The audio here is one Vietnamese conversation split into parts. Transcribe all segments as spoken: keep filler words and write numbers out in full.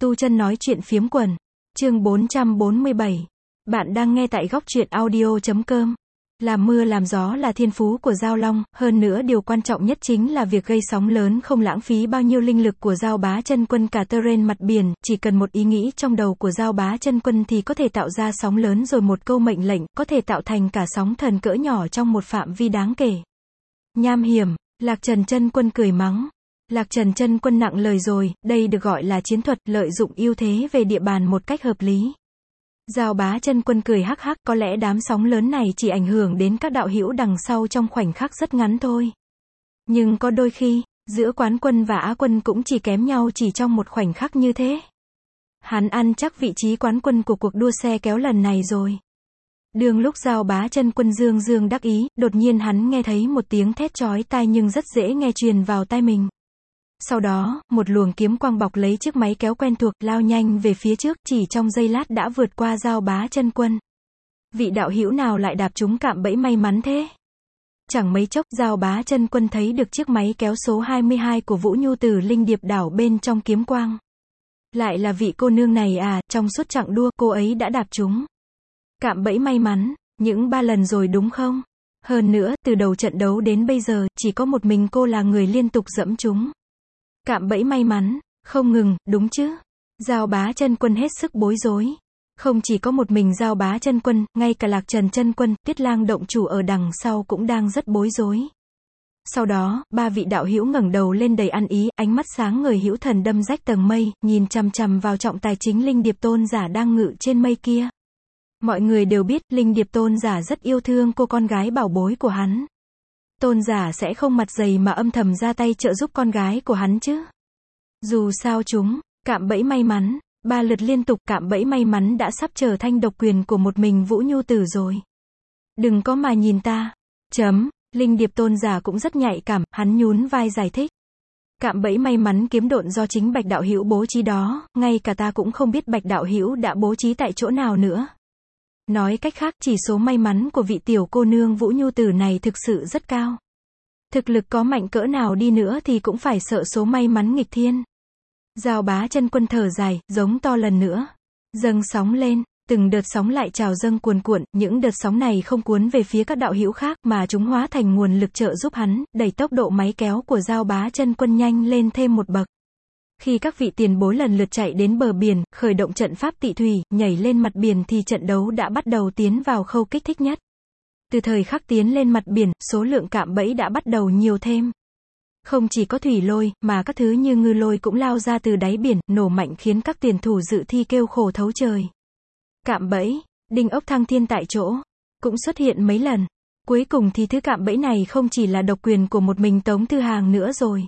Tu chân nói chuyện phiếm quần. Chương bốn trăm bốn mươi bảy. Bạn đang nghe tại góc truyện audio chấm com. Làm mưa làm gió là thiên phú của Dao Long, hơn nữa điều quan trọng nhất chính là việc gây sóng lớn không lãng phí bao nhiêu linh lực của Dao Bá Chân Quân cả terrain mặt biển, chỉ cần một ý nghĩ trong đầu của Dao Bá Chân Quân thì có thể tạo ra sóng lớn, rồi một câu mệnh lệnh, có thể tạo thành cả sóng thần cỡ nhỏ trong một phạm vi đáng kể. Nham hiểm, Lạc Trần Chân Quân cười mắng. Lạc Trần Chân Quân nặng lời rồi, đây được gọi là chiến thuật, lợi dụng ưu thế về địa bàn một cách hợp lý. Dao Bá Chân Quân cười hắc hắc, có lẽ đám sóng lớn này chỉ ảnh hưởng đến các đạo hữu đằng sau trong khoảnh khắc rất ngắn thôi. Nhưng có đôi khi, giữa quán quân và á quân cũng chỉ kém nhau chỉ trong một khoảnh khắc như thế. Hắn ăn chắc vị trí quán quân của cuộc đua xe kéo lần này rồi. Đường lúc Dao Bá Chân Quân dương dương đắc ý, đột nhiên hắn nghe thấy một tiếng thét chói tai nhưng rất dễ nghe truyền vào tai mình. Sau đó, một luồng kiếm quang bọc lấy chiếc máy kéo quen thuộc, lao nhanh về phía trước, chỉ trong giây lát đã vượt qua Dao Bá Chân Quân. Vị đạo hữu nào lại đạp trúng cạm bẫy may mắn thế? Chẳng mấy chốc, Dao Bá Chân Quân thấy được chiếc máy kéo số hai mươi hai của Vũ Nhu từ Linh Điệp đảo bên trong kiếm quang. Lại là vị cô nương này à, trong suốt chặng đua, cô ấy đã đạp trúng cạm bẫy may mắn, những ba lần rồi đúng không? Hơn nữa, từ đầu trận đấu đến bây giờ, chỉ có một mình cô là người liên tục dẫm trúng cạm bẫy may mắn, không ngừng, đúng chứ? Dao Bá Chân Quân hết sức bối rối. Không chỉ có một mình Dao Bá Chân Quân, ngay cả Lạc Trần Chân Quân, Tuyết Lang động chủ ở đằng sau cũng đang rất bối rối. Sau đó, ba vị đạo hữu ngẩng đầu lên đầy ăn ý, ánh mắt sáng ngời hữu thần đâm rách tầng mây, nhìn chằm chằm vào trọng tài chính Linh Điệp Tôn giả đang ngự trên mây kia. Mọi người đều biết, Linh Điệp Tôn giả rất yêu thương cô con gái bảo bối của hắn. Tôn giả sẽ không mặt dày mà âm thầm ra tay trợ giúp con gái của hắn chứ. Dù sao chúng, cạm bẫy may mắn, ba lượt liên tục cạm bẫy may mắn đã sắp trở thành độc quyền của một mình Vũ Nhu Tử rồi. Đừng có mà nhìn ta. Chấm, Linh Điệp Tôn giả cũng rất nhạy cảm, hắn nhún vai giải thích. Cạm bẫy may mắn kiếm độn do chính Bạch đạo hữu bố trí đó, ngay cả ta cũng không biết Bạch đạo hữu đã bố trí tại chỗ nào nữa. Nói cách khác, chỉ số may mắn của vị tiểu cô nương Vũ Nhu Tử này thực sự rất cao. Thực lực có mạnh cỡ nào đi nữa thì cũng phải sợ số may mắn nghịch thiên. Dao Bá Chân Quân thở dài, giống to lần nữa. Dâng sóng lên, từng đợt sóng lại trào dâng cuồn cuộn, những đợt sóng này không cuốn về phía các đạo hữu khác mà chúng hóa thành nguồn lực trợ giúp hắn, đẩy tốc độ máy kéo của Dao Bá Chân Quân nhanh lên thêm một bậc. Khi các vị tiền bối lần lượt chạy đến bờ biển, khởi động trận pháp tị thủy, nhảy lên mặt biển thì trận đấu đã bắt đầu tiến vào khâu kích thích nhất. Từ thời khắc tiến lên mặt biển, số lượng cạm bẫy đã bắt đầu nhiều thêm. Không chỉ có thủy lôi, mà các thứ như ngư lôi cũng lao ra từ đáy biển, nổ mạnh khiến các tiền thủ dự thi kêu khổ thấu trời. Cạm bẫy, đinh ốc thăng thiên tại chỗ, cũng xuất hiện mấy lần. Cuối cùng thì thứ cạm bẫy này không chỉ là độc quyền của một mình Tống Thư Hàng nữa rồi.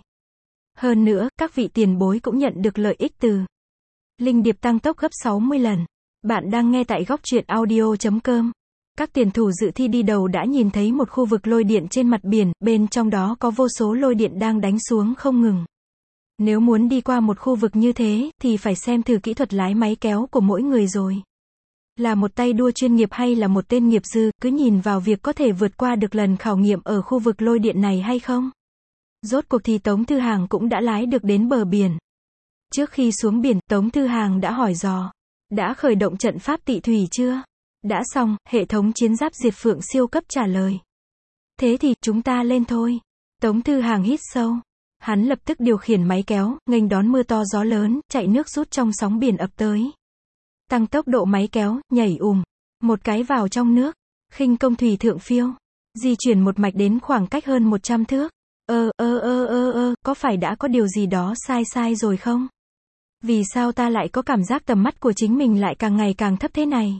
Hơn nữa, các vị tiền bối cũng nhận được lợi ích từ Linh Điệp tăng tốc gấp sáu mươi lần. Bạn đang nghe tại góc truyện audio chấm com. Các tiền thủ dự thi đi đầu đã nhìn thấy một khu vực lôi điện trên mặt biển, bên trong đó có vô số lôi điện đang đánh xuống không ngừng. Nếu muốn đi qua một khu vực như thế, thì phải xem thử kỹ thuật lái máy kéo của mỗi người rồi. Là một tay đua chuyên nghiệp hay là một tên nghiệp dư, cứ nhìn vào việc có thể vượt qua được lần khảo nghiệm ở khu vực lôi điện này hay không. Rốt cuộc thì Tống Thư Hàng cũng đã lái được đến bờ biển. Trước khi xuống biển, Tống Thư Hàng đã hỏi dò. Đã khởi động trận pháp tị thủy chưa? Đã xong, hệ thống chiến giáp diệt phượng siêu cấp trả lời. Thế thì, chúng ta lên thôi. Tống Thư Hàng hít sâu. Hắn lập tức điều khiển máy kéo, nghênh đón mưa to gió lớn, chạy nước rút trong sóng biển ập tới. Tăng tốc độ máy kéo, nhảy ùm. Một cái vào trong nước. Khinh công thủy thượng phiêu. Di chuyển một mạch đến khoảng cách hơn một trăm thước. Ơ, ơ, ơ, ơ, ơ, có phải đã có điều gì đó sai sai rồi không? Vì sao ta lại có cảm giác tầm mắt của chính mình lại càng ngày càng thấp thế này?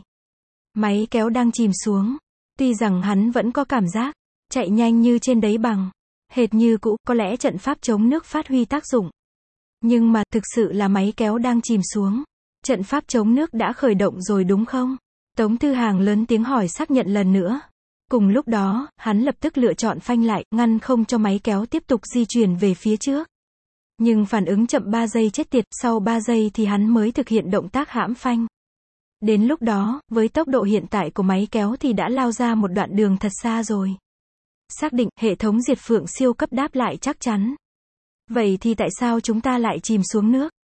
Máy kéo đang chìm xuống. Tuy rằng hắn vẫn có cảm giác chạy nhanh như trên đáy bằng, hệt như cũ, có lẽ trận pháp chống nước phát huy tác dụng. Nhưng mà, thực sự là máy kéo đang chìm xuống. Trận pháp chống nước đã khởi động rồi đúng không? Tống Thư Hàng lớn tiếng hỏi xác nhận lần nữa. Cùng lúc đó, hắn lập tức lựa chọn phanh lại, ngăn không cho máy kéo tiếp tục di chuyển về phía trước. Nhưng phản ứng chậm ba giây chết tiệt, sau ba giây thì hắn mới thực hiện động tác hãm phanh. Đến lúc đó, với tốc độ hiện tại của máy kéo thì đã lao ra một đoạn đường thật xa rồi. Xác định, hệ thống diệt phượng siêu cấp đáp lại chắc chắn. Vậy thì tại sao chúng ta lại chìm xuống nước?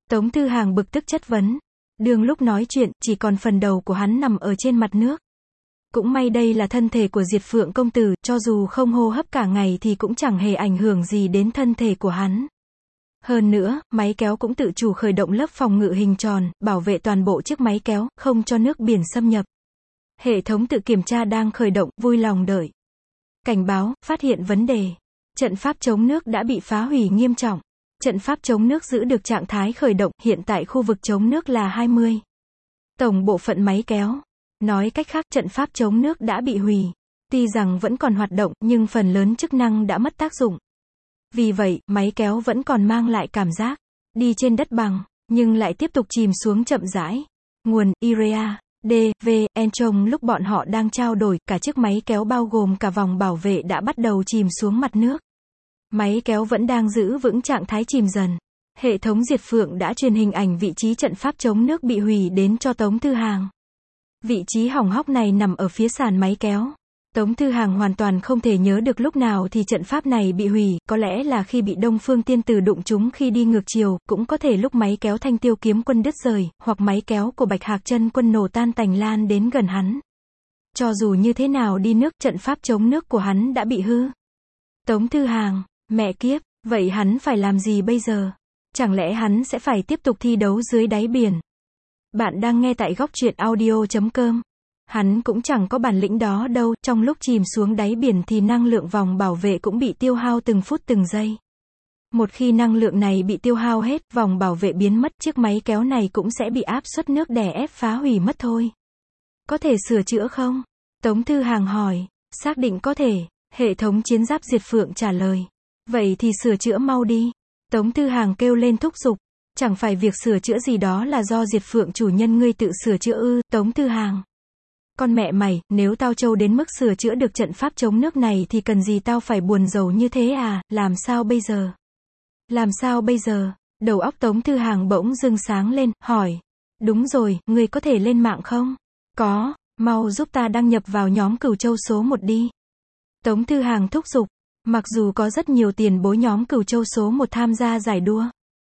Tống Thư Hàng bực tức chất vấn. Đường lúc nói chuyện, chỉ còn phần đầu của hắn nằm ở trên mặt nước. Cũng may đây là thân thể của Diệt Phượng công tử, cho dù không hô hấp cả ngày thì cũng chẳng hề ảnh hưởng gì đến thân thể của hắn. Hơn nữa, máy kéo cũng tự chủ khởi động lớp phòng ngự hình tròn, bảo vệ toàn bộ chiếc máy kéo, không cho nước biển xâm nhập. Hệ thống tự kiểm tra đang khởi động, vui lòng đợi. Cảnh báo, phát hiện vấn đề. Trận pháp chống nước đã bị phá hủy nghiêm trọng. Trận pháp chống nước giữ được trạng thái khởi động, hiện tại khu vực chống nước là hai mươi. Tổng bộ phận máy kéo. Nói cách khác, trận pháp chống nước đã bị hủy. Tuy rằng vẫn còn hoạt động, nhưng phần lớn chức năng đã mất tác dụng. Vì vậy, máy kéo vẫn còn mang lại cảm giác đi trên đất bằng, nhưng lại tiếp tục chìm xuống chậm rãi. Nguồn, Irea, D, V, N. Trong lúc bọn họ đang trao đổi, cả chiếc máy kéo bao gồm cả vòng bảo vệ đã bắt đầu chìm xuống mặt nước. Máy kéo vẫn đang giữ vững trạng thái chìm dần. Hệ thống Diệt Phượng đã truyền hình ảnh vị trí trận pháp chống nước bị hủy đến cho Tống Thư Hàng. Vị trí hỏng hóc này nằm ở phía sàn máy kéo. Tống Thư Hàng hoàn toàn không thể nhớ được lúc nào thì trận pháp này bị hủy, có lẽ là khi bị Đông Phương Tiên Tử đụng trúng khi đi ngược chiều, cũng có thể lúc máy kéo Thanh Tiêu Kiếm Quân đứt rời, hoặc máy kéo của Bạch Hạc Chân Quân nổ tan tành lan đến gần hắn. Cho dù như thế nào đi nước, trận pháp chống nước của hắn đã bị hư. Tống Thư Hàng, mẹ kiếp, vậy hắn phải làm gì bây giờ? Chẳng lẽ hắn sẽ phải tiếp tục thi đấu dưới đáy biển? Bạn đang nghe tại góc truyện audio chấm com. Hắn cũng chẳng có bản lĩnh đó đâu, trong lúc chìm xuống đáy biển thì năng lượng vòng bảo vệ cũng bị tiêu hao từng phút từng giây. Một khi năng lượng này bị tiêu hao hết, vòng bảo vệ biến mất, chiếc máy kéo này cũng sẽ bị áp suất nước đè ép phá hủy mất thôi. Có thể sửa chữa không? Tống Thư Hàng hỏi. Xác định có thể. Hệ thống chiến giáp Diệt Phượng trả lời. Vậy thì sửa chữa mau đi. Tống Thư Hàng kêu lên thúc giục. Chẳng phải việc sửa chữa gì đó là do Diệt Phượng chủ nhân ngươi tự sửa chữa ư? Tống Thư Hàng. Con mẹ mày, nếu tao trâu đến mức sửa chữa được trận pháp chống nước này thì cần gì tao phải buồn rầu như thế à, làm sao bây giờ? Làm sao bây giờ? Đầu óc Tống Thư Hàng bỗng dưng sáng lên, hỏi. Đúng rồi, ngươi có thể lên mạng không? Có, mau giúp ta đăng nhập vào nhóm Cửu Châu số một đi. Tống Thư Hàng thúc giục. Mặc dù có rất nhiều tiền bối nhóm Cửu Châu số một tham gia giải đua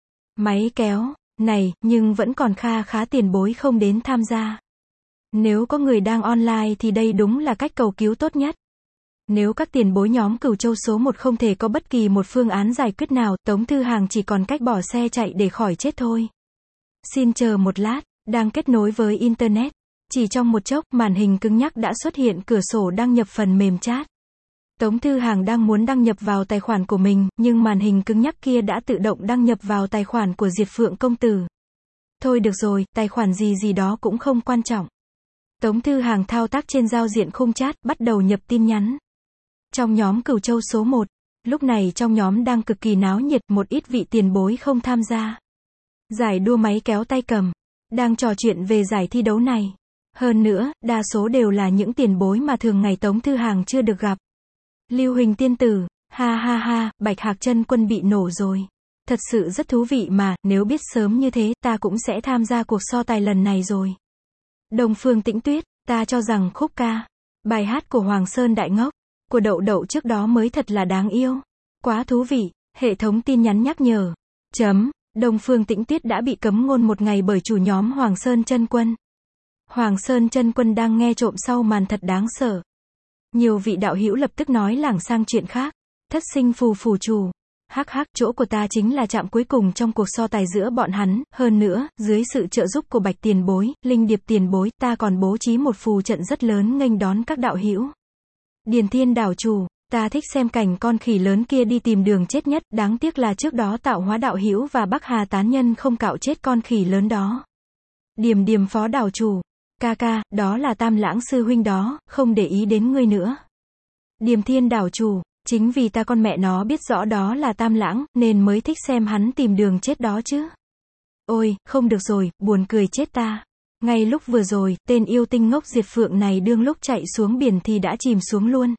máy kéo này, nhưng vẫn còn kha khá tiền bối không đến tham gia. Nếu có người đang online thì đây đúng là cách cầu cứu tốt nhất. Nếu các tiền bối nhóm Cửu Châu số một không thể có bất kỳ một phương án giải quyết nào, Tống Thư Hàng chỉ còn cách bỏ xe chạy để khỏi chết thôi. Xin chờ một lát, đang kết nối với Internet. Chỉ trong một chốc, màn hình cứng nhắc đã xuất hiện cửa sổ đăng nhập phần mềm chat. Tống Thư Hàng đang muốn đăng nhập vào tài khoản của mình, nhưng màn hình cứng nhắc kia đã tự động đăng nhập vào tài khoản của Diệt Phượng công tử. Thôi được rồi, tài khoản gì gì đó cũng không quan trọng. Tống Thư Hàng thao tác trên giao diện khung chat, bắt đầu nhập tin nhắn. Trong nhóm Cửu Châu số một, lúc này trong nhóm đang cực kỳ náo nhiệt, một ít vị tiền bối không tham gia giải đua máy kéo tay cầm, đang trò chuyện về giải thi đấu này. Hơn nữa, đa số đều là những tiền bối mà thường ngày Tống Thư Hàng chưa được gặp. Lưu Huỳnh tiên tử, ha ha ha, Bạch Hạc Chân Quân bị nổ rồi. Thật sự rất thú vị mà, nếu biết sớm như thế, ta cũng sẽ tham gia cuộc so tài lần này rồi. Đông Phương Tĩnh Tuyết, ta cho rằng khúc ca, bài hát của Hoàng Sơn Đại Ngốc, của Đậu Đậu trước đó mới thật là đáng yêu. Quá thú vị, hệ thống tin nhắn nhắc nhở. Chấm, Đông Phương Tĩnh Tuyết đã bị cấm ngôn một ngày bởi chủ nhóm Hoàng Sơn Chân Quân. Hoàng Sơn Chân Quân đang nghe trộm sau màn thật đáng sợ. Nhiều vị đạo hữu lập tức nói lảng sang chuyện khác. Thất sinh phù phù chủ. Hắc hắc, chỗ của ta chính là trạm cuối cùng trong cuộc so tài giữa bọn hắn. Hơn nữa, dưới sự trợ giúp của Bạch tiền bối, Linh Điệp tiền bối, ta còn bố trí một phù trận rất lớn nghênh đón các đạo hữu. Điền Thiên đảo chủ, ta thích xem cảnh con khỉ lớn kia đi tìm đường chết nhất, đáng tiếc là trước đó Tạo Hóa đạo hữu và Bắc Hà tán nhân không cạo chết con khỉ lớn đó. Điềm Điềm phó đảo chủ, ca ca, đó là Tam Lãng sư huynh đó, không để ý đến ngươi nữa. Điềm Thiên đảo chủ, chính vì ta con mẹ nó biết rõ đó là Tam Lãng, nên mới thích xem hắn tìm đường chết đó chứ. Ôi, không được rồi, buồn cười chết ta. Ngay lúc vừa rồi, tên yêu tinh ngốc Diệt Phượng này đương lúc chạy xuống biển thì đã chìm xuống luôn.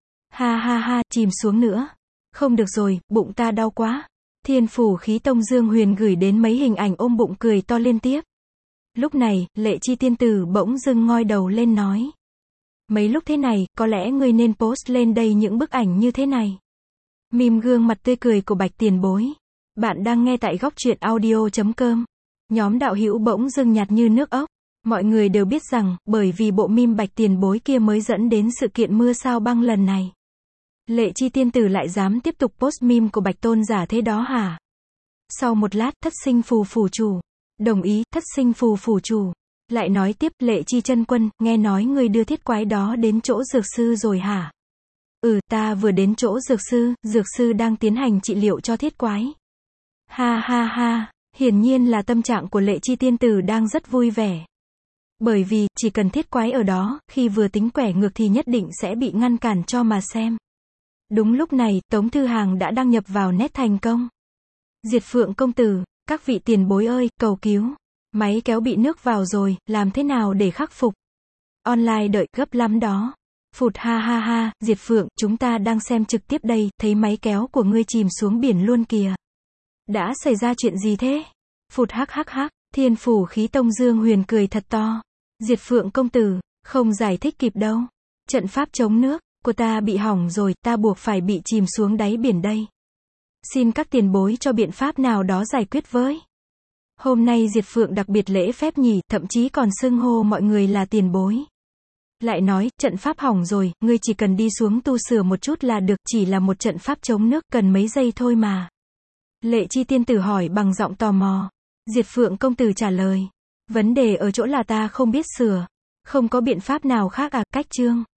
Ha ha ha, chìm xuống nữa. Không được rồi, bụng ta đau quá. Thiên Phủ Khí Tông Dương Huyền gửi đến mấy hình ảnh ôm bụng cười to liên tiếp. Lúc này, Lệ Chi tiên tử bỗng dưng ngoi đầu lên nói. Mấy lúc thế này, có lẽ ngươi nên post lên đây những bức ảnh như thế này. Mìm gương mặt tươi cười của Bạch tiền bối. Bạn đang nghe tại góc truyện audio chấm com. Nhóm đạo hữu bỗng dưng nhạt như nước ốc. Mọi người đều biết rằng, bởi vì bộ meme Bạch Tiền Bối kia mới dẫn đến sự kiện mưa sao băng lần này. Lệ Chi tiên tử lại dám tiếp tục post meme của Bạch Tôn giả thế đó hả? Sau một lát, thất sinh phù phủ chủ. Đồng ý, thất sinh phù phủ chủ. Lại nói tiếp, Lệ Chi chân quân, nghe nói ngươi đưa thiết quái đó đến chỗ dược sư rồi hả? Ừ, ta vừa đến chỗ dược sư, dược sư đang tiến hành trị liệu cho thiết quái. Ha ha ha, hiển nhiên là tâm trạng của Lệ Chi tiên tử đang rất vui vẻ. Bởi vì, chỉ cần thiết quái ở đó, khi vừa tính quẻ ngược thì nhất định sẽ bị ngăn cản cho mà xem. Đúng lúc này, Tống Thư Hàng đã đăng nhập vào net thành công. Diệt Phượng công tử, các vị tiền bối ơi, cầu cứu. Máy kéo bị nước vào rồi, làm thế nào để khắc phục? Online đợi, gấp lắm đó. Phụt ha ha ha, Diệt Phượng, chúng ta đang xem trực tiếp đây, thấy máy kéo của ngươi chìm xuống biển luôn kìa. Đã xảy ra chuyện gì thế? Phụt hắc hắc hắc, Thiên Phủ Khí Tông Dương Huyền cười thật to. Diệt Phượng công tử, không giải thích kịp đâu. Trận pháp chống nước của ta bị hỏng rồi, ta buộc phải bị chìm xuống đáy biển đây. Xin các tiền bối cho biện pháp nào đó giải quyết với. Hôm nay Diệt Phượng đặc biệt lễ phép nhỉ, thậm chí còn xưng hô mọi người là tiền bối. Lại nói, trận pháp hỏng rồi, ngươi chỉ cần đi xuống tu sửa một chút là được, chỉ là một trận pháp chống nước, cần mấy giây thôi mà. Lệ Chi tiên tử hỏi bằng giọng tò mò. Diệt Phượng công tử trả lời. Vấn đề ở chỗ là ta không biết sửa. Không có biện pháp nào khác à, cách chương.